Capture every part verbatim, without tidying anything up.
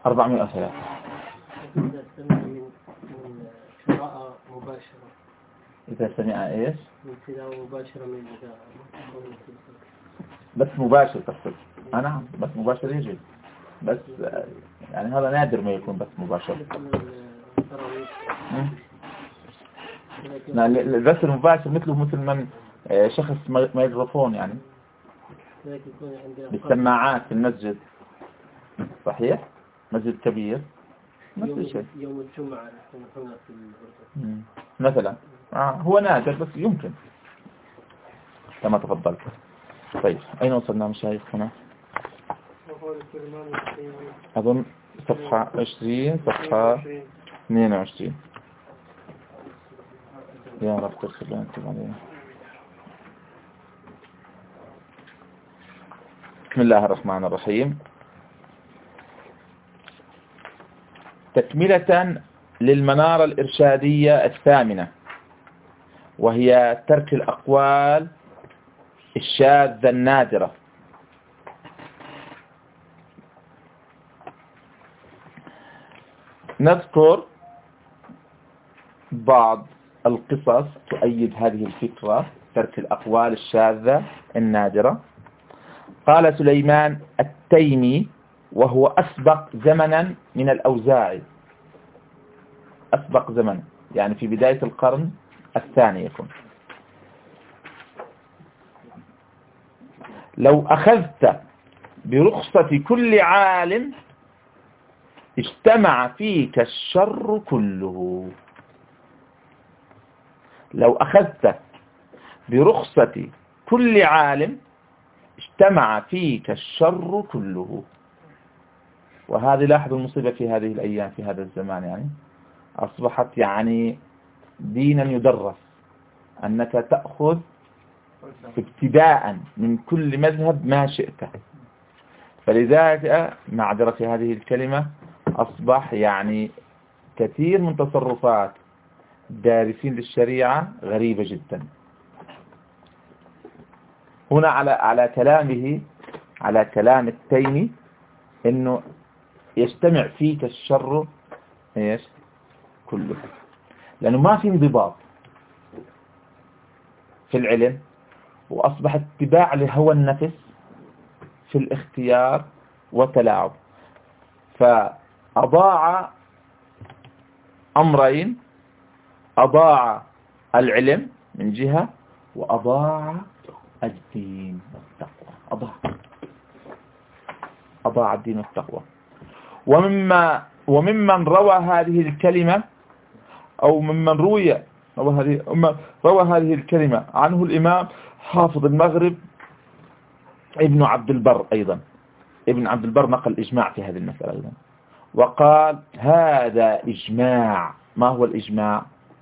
أربعمائة وثلاثة. إذا سمع من من قراءة مباشرة. إذا سمع إيش؟ من تلاوة مباشرة من الإذاعة. بس مباشر تقصد؟ آه نعم بس مباشر يجب، بس يعني هذا نادر ما يكون بس مباشر. البث المباشر مثله مثل من شخص ميكروفون يعني بالسماعات في المسجد، صحيح؟ مسجد كبير نفس الشيء. يوم الجمعة هنا في الأردن مثلا آه هو نادر بس يمكن كما تفضلت. طيب أين وصلنا مشايخ هنا؟ أظن صفحة عشرين صفحة اثنين وعشرين. يا رب تغفر لنا وتب علينا. بسم الله الرحمن الرحيم. تكملة للمنارة الإرشادية الثامنة، وهي ترك الأقوال الشاذة النادرة. نذكر بعض القصص تؤيد هذه الفكرة، ترك الأقوال الشاذة النادرة. قال سليمان التيمي وهو أسبق زمنا من الأوزاعي، أسبق زمن يعني في بداية القرن الثاني يكون: لو أخذت برخصة كل عالم اجتمع فيك الشر كله. لو أخذت برخصة كل عالم اجتمع فيك الشر كله. وهذه لاحظوا المصيبة في هذه الأيام في هذا الزمان، يعني أصبحت يعني دينا يدرس أنك تأخذ ابتداء من كل مذهب ما شئت. فلذلك معذرة هذه الكلمة أصبح يعني كثير من تصرفات دارسين للشريعة غريبة جدا. هنا على على كلامه على كلام التيمي إنه يجتمع فيك الشر ايش كله، لأنه ما في انضباط في العلم، وأصبح اتباع لهوى النفس في الاختيار وتلاعب. فأضاع أمرين: أضاع العلم من جهة، وأضاع الدين والتقوى. أضاع أضاع الدين والتقوى. ومما وممن روى هذه الكلمة أو ممن روي روى هذه روى هذه الكلمة عنه الإمام حافظ المغرب ابن عبد البر. أيضا ابن عبد البر نقل إجماع في هذه المسألة أيضا، وقال هذا إجماع. ما هو الإجماع؟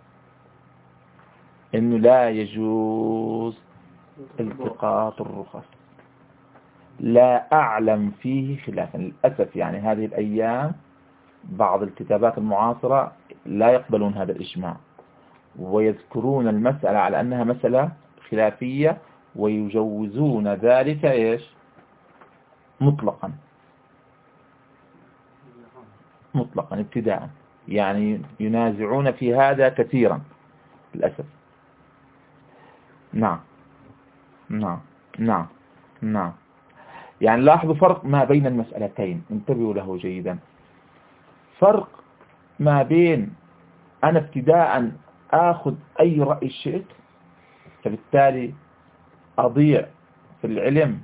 إنه لا يجوز التقاط الرخص. لا أعلم فيه خلافا للأسف. يعني هذه الأيام بعض الكتابات المعاصرة لا يقبلون هذا الإجماع، ويذكرون المسألة على أنها مسألة خلافية، ويجوزون ذلك إيش مطلقا مطلقا ابتداء. يعني ينازعون في هذا كثيرا للأسف. نعم نعم نعم نعم يعني لاحظوا فرق ما بين المسألتين، انتبهوا له جيدا. فرق ما بين أنا ابتداء آخذ أي رأي شئت، فبالتالي أضيع في العلم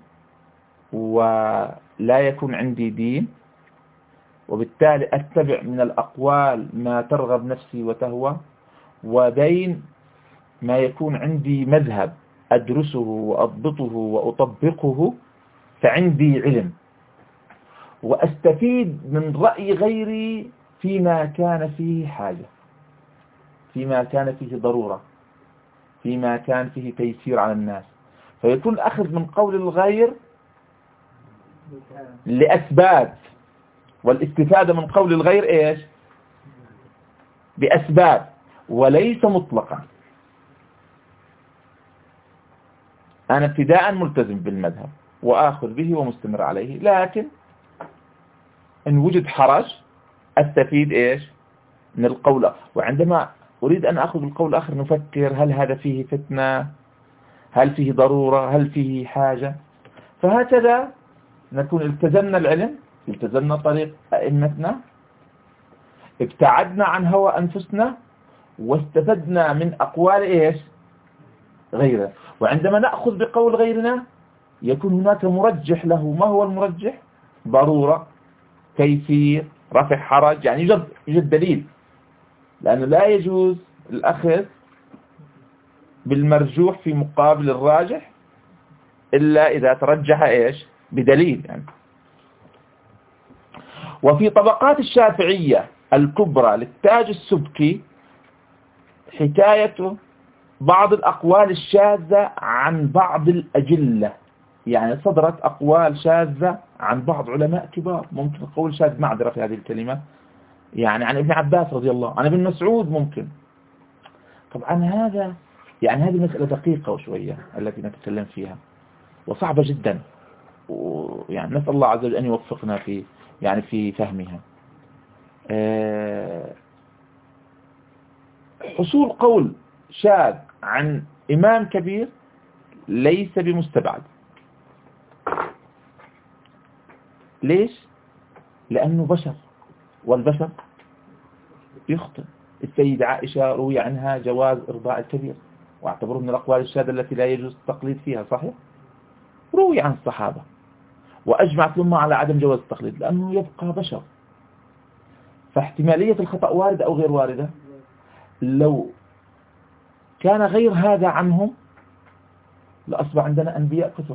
ولا يكون عندي دين، وبالتالي أتبع من الأقوال ما ترغب نفسي وتهوى، وبين ما يكون عندي مذهب أدرسه وأضبطه وأطبقه فعندي علم، وأستفيد من رأي غيري فيما كان فيه حاجة، فيما كان فيه ضرورة، فيما كان فيه تيسير على الناس. فيكون الأخذ من قول الغير لأسباب، والاستفادة من قول الغير إيش بأسباب، وليس مطلقا. أنا ابتداء ملتزم بالمذهب وآخذ به ومستمر عليه، لكن إن وجد حرج أستفيد إيش من القول، وعندما أريد أن أخذ القول الآخر نفكر هل هذا فيه فتنة، هل فيه ضرورة، هل فيه حاجة. فهكذا نكون التزمنا العلم، التزمنا طريق أئمتنا، ابتعدنا عن هوى أنفسنا، واستفدنا من أقوال إيش غيره. وعندما نأخذ بقول غيرنا يكون هناك مرجح له. ما هو المرجح؟ ضرورة، كيفية، رفع حرج، يعني يوجد يوجد دليل. لأنه لا يجوز الأخذ بالمرجوح في مقابل الراجح إلا إذا ترجح إيش بدليل يعني. وفي طبقات الشافعية الكبرى للتاج السبكي حكاية بعض الأقوال الشاذة عن بعض الأجلة، يعني صدرت أقوال شاذة عن بعض علماء كبار. ممكن قول شاذ معذرة في هذه الكلمة، يعني عن ابن عباس رضي الله، عن ابن مسعود ممكن. طبعا هذا يعني هذه مسألة دقيقة وشوية التي نتكلم فيها وصعبة جدا، ويعني نسأل الله عز وجل أن يوفقنا في يعني في فهمها. حصول قول شاذ عن إمام كبير ليس بمستبعد. ليش؟ لأنه بشر، والبشر يخطئ. السيدة عائشة روي عنها جواز إرضاء الكبير، واعتبره من الأقوال الشاذة التي لا يجوز التقليد فيها، صحيح؟ روي عن الصحابة وأجمعت الأمة على عدم جواز التقليد لأنه يبقى بشر. فاحتمالية الخطأ واردة أو غير واردة. لو كان غير هذا عنهم لأصبح عندنا أنبياء كثر،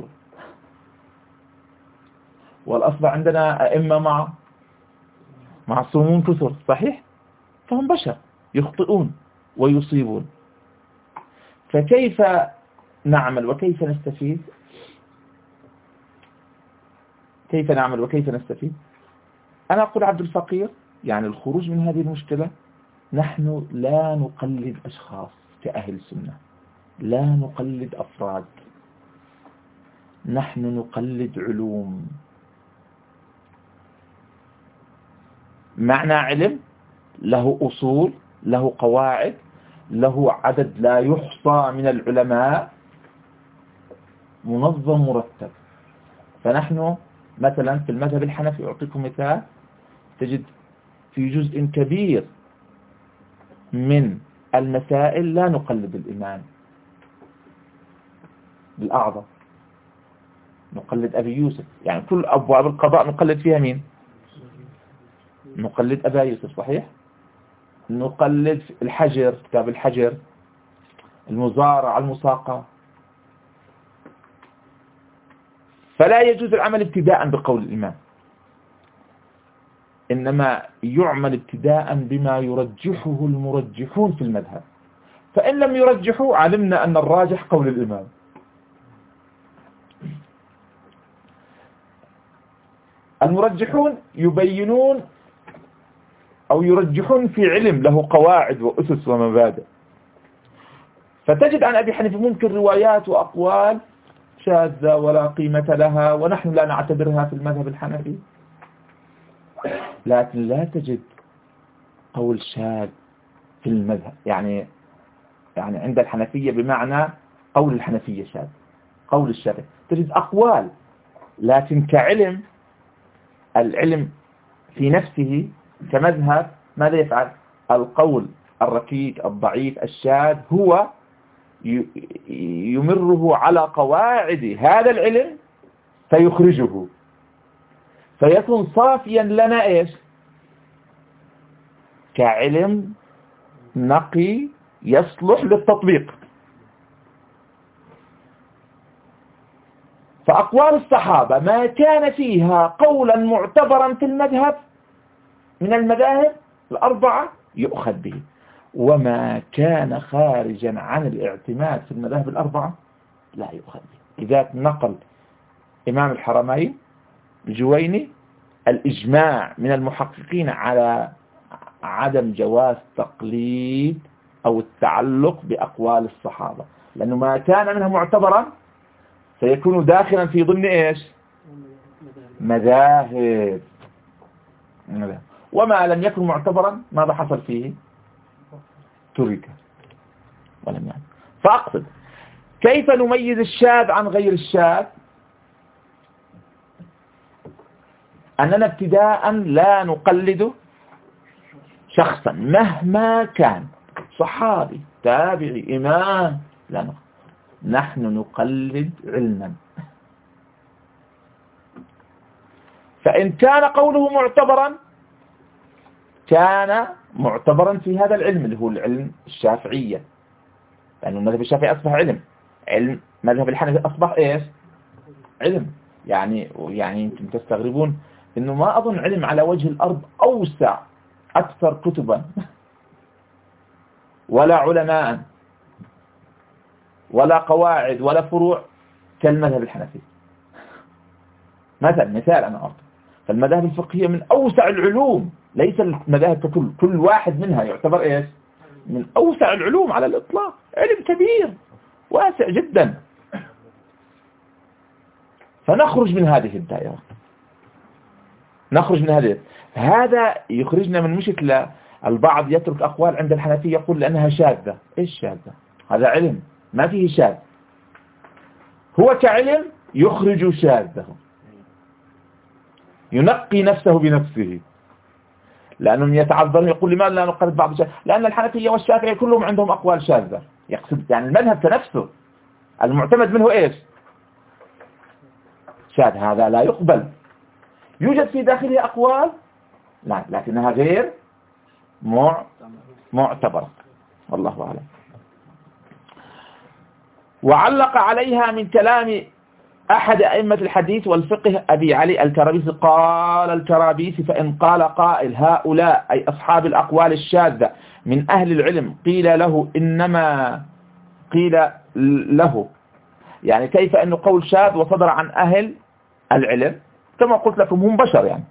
والأصبح عندنا أئمة مع معصومون كثر، صحيح؟ فهم بشر يخطئون ويصيبون. فكيف نعمل وكيف نستفيد؟ كيف نعمل وكيف نستفيد؟ أنا أقول عبد الفقير يعني الخروج من هذه المشكلة، نحن لا نقلد أشخاص كأهل السنة، لا نقلد أفراد، نحن نقلد علوم. معنى علم له أصول، له قواعد، له عدد لا يحصى من العلماء، منظم مرتب. فنحن مثلا في المذهب الحنفي أعطيكم مثال، تجد في جزء كبير من المسائل لا نقلد الإمام الأعظم، نقلد أبي يوسف. يعني كل أبواب القضاء نقلد فيها مين؟ نقلد أبا يوسف، صحيح؟ نقلد الحجر، كتاب الحجر، المزارع، المساقة. فلا يجوز العمل ابتداء بقول الإمام، إنما يعمل ابتداء بما يرجحه المرجحون في المذهب. فإن لم يرجحوا علمنا أن الراجح قول الإمام. المرجحون يبينون أو يرجحون في علم له قواعد وأسس ومبادئ. فتجد عن أبي حنيفة ممكن روايات وأقوال شاذة ولا قيمة لها، ونحن لا نعتبرها في المذهب الحنفي. لكن لا تجد قول شاذ في المذهب، يعني يعني عند الحنفية بمعنى قول الحنفية شاذ، قول الشافعي. تجد أقوال، لكن كعلم، العلم في نفسه كمذهب ماذا يفعل؟ القول الركيك الضعيف الشاذ هو يمره على قواعد هذا العلم فيخرجه، فيكون صافيا لنا إيش؟ كعلم نقي يصلح للتطبيق. فأقوال الصحابة ما كان فيها قولا معتبرا في المذهب من المذاهب الأربعة يؤخذ به، وما كان خارجا عن الاعتماد في المذاهب الأربعة لا يؤخذ به. إذا نقل إمام الحرمين الجويني الإجماع من المحققين على عدم جواز تقليد أو التعلق بأقوال الصحابة، لأنه ما كان منها معتبرا سيكون داخلا في ضمن إيش؟ مذاهب. وما لم يكن معتبرا ماذا حصل فيه؟ ترك ولم يعني. فأقصد كيف نميز الشاذ عن غير الشاذ؟ أننا ابتداء لا نقلد شخصا مهما كان، صحابي تابعي إمام، لا نقلد. نحن نقلد علما. فإن كان قوله معتبرا كان معتبرا في هذا العلم اللي هو العلم الشافعية، لأن المذهب الشافعي أصبح علم، علم مذهب الحنفي أصبح إيش؟ علم. يعني يعني أنتم تستغربون إنه ما أظن علم على وجه الأرض أوسع أكثر كتبا ولا علماء ولا قواعد ولا فروع كالمذهب الحنفي مثلا. مثال أنا أعطي، فالمذاهب الفقهية من أوسع العلوم، ليس المذاهب ككل، كل واحد منها يعتبر إيش؟ من أوسع العلوم على الإطلاق، علم كبير واسع جدا. فنخرج من هذه الدائرة، نخرج من هذه. هذا يخرجنا من مشكلة. البعض يترك أقوال عند الحنفية يقول لأنها شاذة. إيش شاذة؟ هذا علم ما فيه شاذ، هو كعلم يخرج شاذه، ينقي نفسه بنفسه، لأنهم يتعذرون يقول لماذا لا نقلد بعض الشاذ؟ لأن الحنفية والشافعية كلهم عندهم أقوال شاذة. يقصد يعني المذهب كنفسه المعتمد منه إيش؟ شاذ. هذا لا يقبل. يوجد في داخله أقوال لا، لكنها غير معتبرة. والله أعلم. وعلق عليها من كلام أحد أئمة الحديث والفقه أبي علي الكرابيسي قال الكرابيسي: فإن قال قائل هؤلاء أي أصحاب الأقوال الشاذة من أهل العلم قيل له إنما قيل له، يعني كيف أنه قول شاذ وصدر عن أهل العلم؟ كما قلت لكم هم بشر يعني.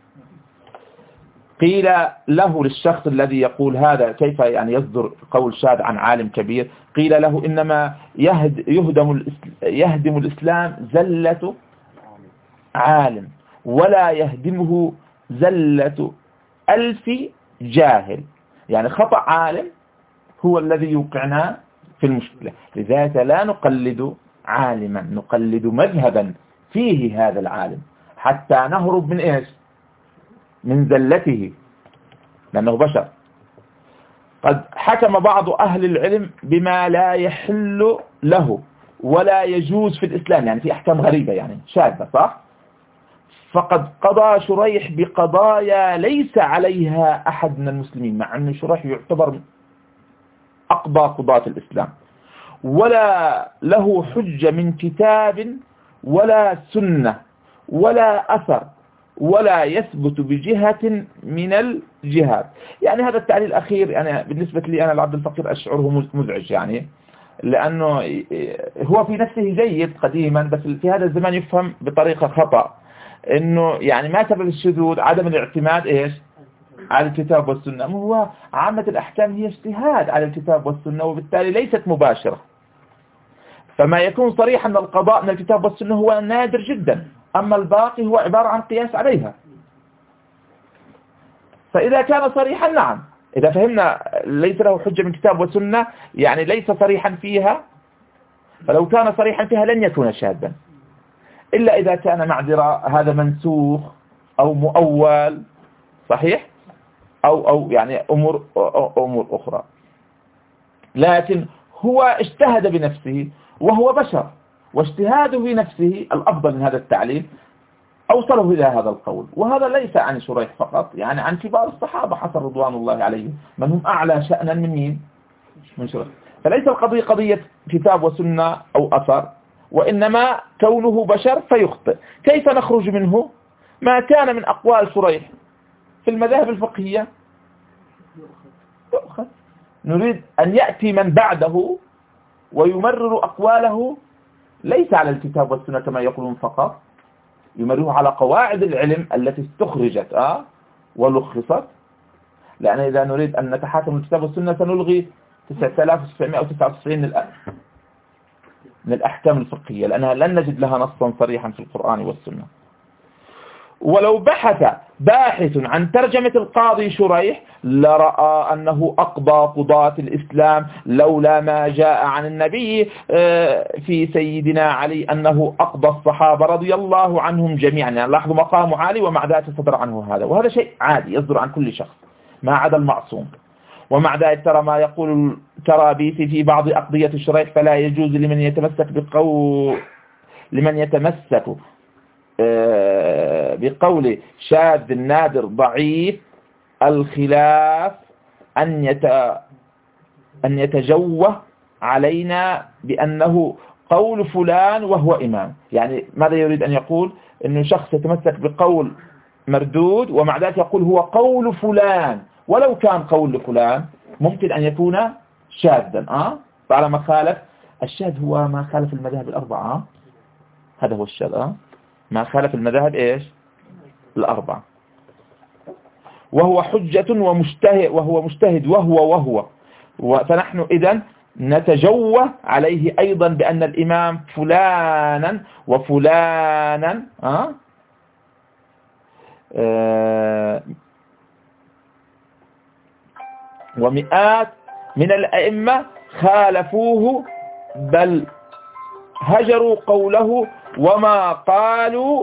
قيل له للشخص الذي يقول هذا كيف يعني يصدر قول شاذ عن عالم كبير؟ قيل له إنما يهدم يهدم الإسلام زلة عالم ولا يهدمه زلة ألف جاهل. يعني خطأ عالم هو الذي يوقعنا في المشكلة. لذلك لا نقلد عالما، نقلد مذهبا فيه هذا العالم حتى نهرب من إيش؟ من زلته، لأنه بشر. قد حكم بعض أهل العلم بما لا يحل له ولا يجوز في الإسلام، يعني في أحكام غريبة يعني شاذة، صح؟ فقد قضى شريح بقضايا ليس عليها أحد من المسلمين، مع أن شريح يعتبر أقضى قضاة الإسلام، ولا له حجة من كتاب ولا سنة ولا أثر ولا يثبت بجهة من الجهات. يعني هذا التعليل الأخير يعني بالنسبة لي أنا العبد الفقير أشعره مزعج، يعني لأنه هو في نفسه جيد قديما، بس في هذا الزمان يفهم بطريقة خطأ، إنه يعني ما سبب الشذوذ عدم الاعتماد إيش على الكتاب والسنة. هو عامة الأحكام هي اجتهاد على الكتاب والسنة، وبالتالي ليست مباشرة. فما يكون صريحا من القضاء من الكتاب والسنة هو نادر جدا، أما الباقي هو عبارة عن قياس عليها. فإذا كان صريحا نعم، إذا فهمنا ليس له حجة من كتاب وسنة يعني ليس صريحا فيها، فلو كان صريحا فيها لن يكون شاذا، إلا إذا كان معذرة هذا منسوخ أو مؤول، صحيح، أو أو يعني أمور أمور أخرى. لكن هو اجتهد بنفسه وهو بشر، واجتهاده بنفسه الأفضل من هذا التعليل أوصله إلى هذا القول. وهذا ليس عن شريح فقط، يعني عن كبار الصحابة حسن رضوان الله عليهم، من هم أعلى شأنا من مين؟ من شريح. فليس القضية قضية كتاب وسنة أو أثر، وإنما كونه بشر فيخطئ. كيف نخرج منه؟ ما كان من أقوال شريح في المذاهب الفقهية يؤخذ. نريد أن يأتي من بعده ويمرر أقواله ليس على الكتاب والسنة كما يقولون فقط، يمرره على قواعد العلم التي استخرجت آه ولخصت. لأن إذا نريد أن نتحاكم الكتاب والسنة سنلغي تسعة آلاف وتسعمائة وتسعة وتسعين من الأحكام الفقهية، لأنها لن نجد لها نصا صريحا في القرآن والسنة. ولو بحث باحث عن ترجمة القاضي شريح لرأى أنه أقضى قضاة الإسلام، لولا ما جاء عن النبي في سيدنا علي أنه أقضى الصحابة رضي الله عنهم جميعا. يعني لاحظوا مقام عالي ومع ذلك صدر عنه هذا، وهذا شيء عادي يصدر عن كل شخص ما عدا المعصوم. ومع ذلك ترى ما يقول الترابيسي في بعض أقضية الشريح: فلا يجوز لمن يتمسك بقول لمن يتمسك بقول شاذ نادر ضعيف الخلاف أن يت أن يتجوه علينا بأنه قول فلان وهو إمام. يعني ماذا يريد أن يقول؟ أنه شخص يتمسك بقول مردود ومع ذلك يقول هو قول فلان، ولو كان قول لفلان ممكن أن يكون شاذا. أه؟ فعلى ما خالف الشاذ هو ما خالف المذاهب الأربعة. أه؟ هذا هو الشاذ. أه؟ ما خالف المذاهب إيش؟ الأربعة. وهو حجة ومجتهد وهو مجتهد وهو وهو فنحن إذن نتجوه عليه أيضا بأن الإمام فلانا وفلانا أه؟ أه ومئات من الأئمة خالفوه بل هجروا قوله وما قالوا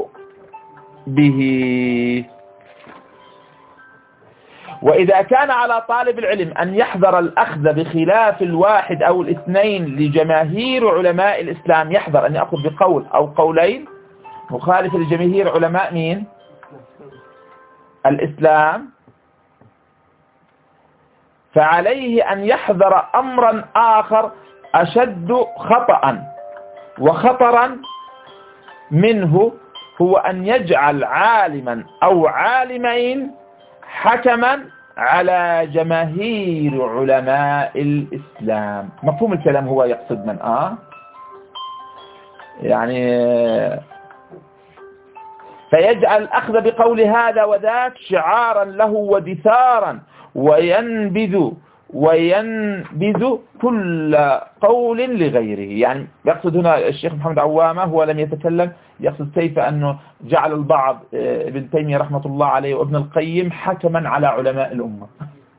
به. وإذا كان على طالب العلم أن يحذر الأخذ بخلاف الواحد أو الاثنين لجماهير علماء الإسلام، يحذر أن يأخذ بقول أو قولين مخالف لجماهير علماء مين؟ الإسلام، فعليه أن يحذر أمرا آخر أشد خطأ وخطرا منه، هو أن يجعل عالما أو عالمين حكما على جماهير علماء الإسلام. مفهوم الكلام هو يقصد من آه يعني فيجعل الأخذ بقول هذا وذاك شعارا له ودثارا وينبذ وينبذ كل قول لغيره. يعني يقصد هنا الشيخ محمد عوامة، هو لم يتكلم، يقصد كيف أنه جعل البعض ابن تيمية رحمة الله عليه وابن القيم حكما على علماء الأمة،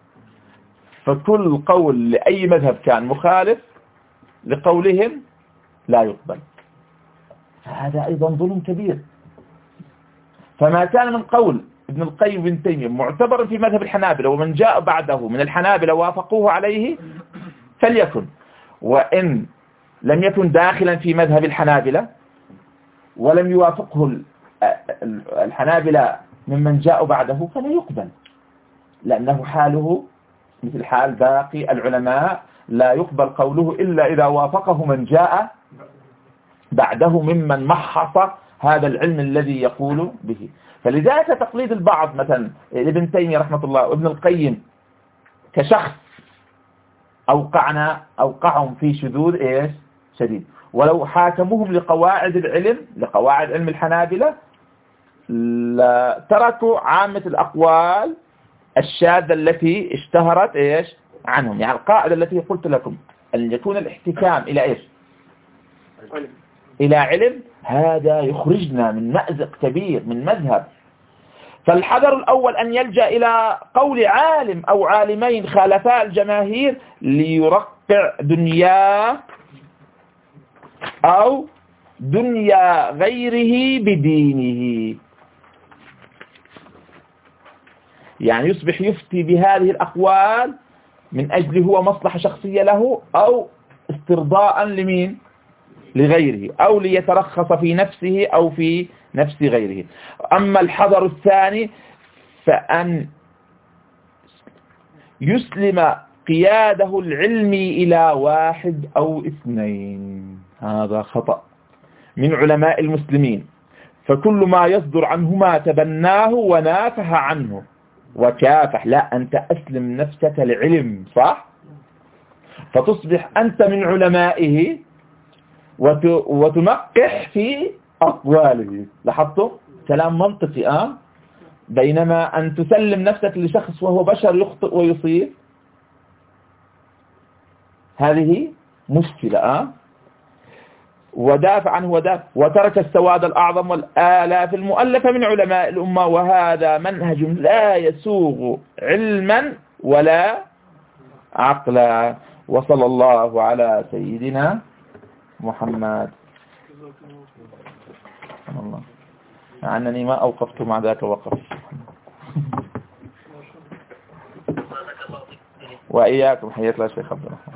فكل قول لأي مذهب كان مخالف لقولهم لا يقبل. هذا أيضا ظلم كبير. فما كان من قول ابن القيم وابن تيمية معتبر في مذهب الحنابلة ومن جاء بعده من الحنابلة وافقوه عليه فليكن، وإن لم يكن داخلا في مذهب الحنابلة ولم يوافقه الحنابلة ممن جاء بعده فلا يقبل، لأنه حاله مثل حال باقي العلماء، لا يقبل قوله إلا إذا وافقه من جاء بعده ممن محص هذا العلم الذي يقول به. فلذلك تقليد البعض مثلا ابن تيمية رحمة الله وابن القيم كشخص أوقعنا أوقعهم في شذوذ إيش شديد، ولو حاكموهم لقواعد العلم لقواعد علم الحنابلة تركوا عامة الأقوال الشاذة التي اشتهرت إيش عنهم. يعني القاعدة التي قلت لكم أن يكون الاحتكام إلى إيش إلى علم، هذا يخرجنا من مأزق كبير من مذهب. فالحذر الأول أن يلجأ إلى قول عالم أو عالمين خالفا الجماهير ليرقع دنياه أو دنيا غيره بدينه، يعني يصبح يفتي بهذه الأقوال من أجل هو مصلحة شخصية له أو استرضاء لمين لغيره أو ليترخص في نفسه أو في نفس غيره. أما الحذر الثاني فأن يسلم قياده العلمي إلى واحد أو اثنين، هذا خطأ من علماء المسلمين، فكل ما يصدر عنهما تبناه ونافح عنه وكافح. لا، أنت أسلم نفسك لعلم صح، فتصبح أنت من علمائه وتنقح في أقواله. لاحظتوا كلام منطقي آه بينما أن تسلم نفسك لشخص وهو بشر يخطئ ويصيب، هذه مشكلة آه ودافع عنه ودافع وترك السواد الأعظم والآلاف المؤلفة من علماء الأمة، وهذا منهج لا يسوغ علما ولا عقلا. وصلى الله على سيدنا محمد. الله مع أنني ما أوقفت مع ذاك وقف. وإياكم، حياك الله شيخ عبد الله.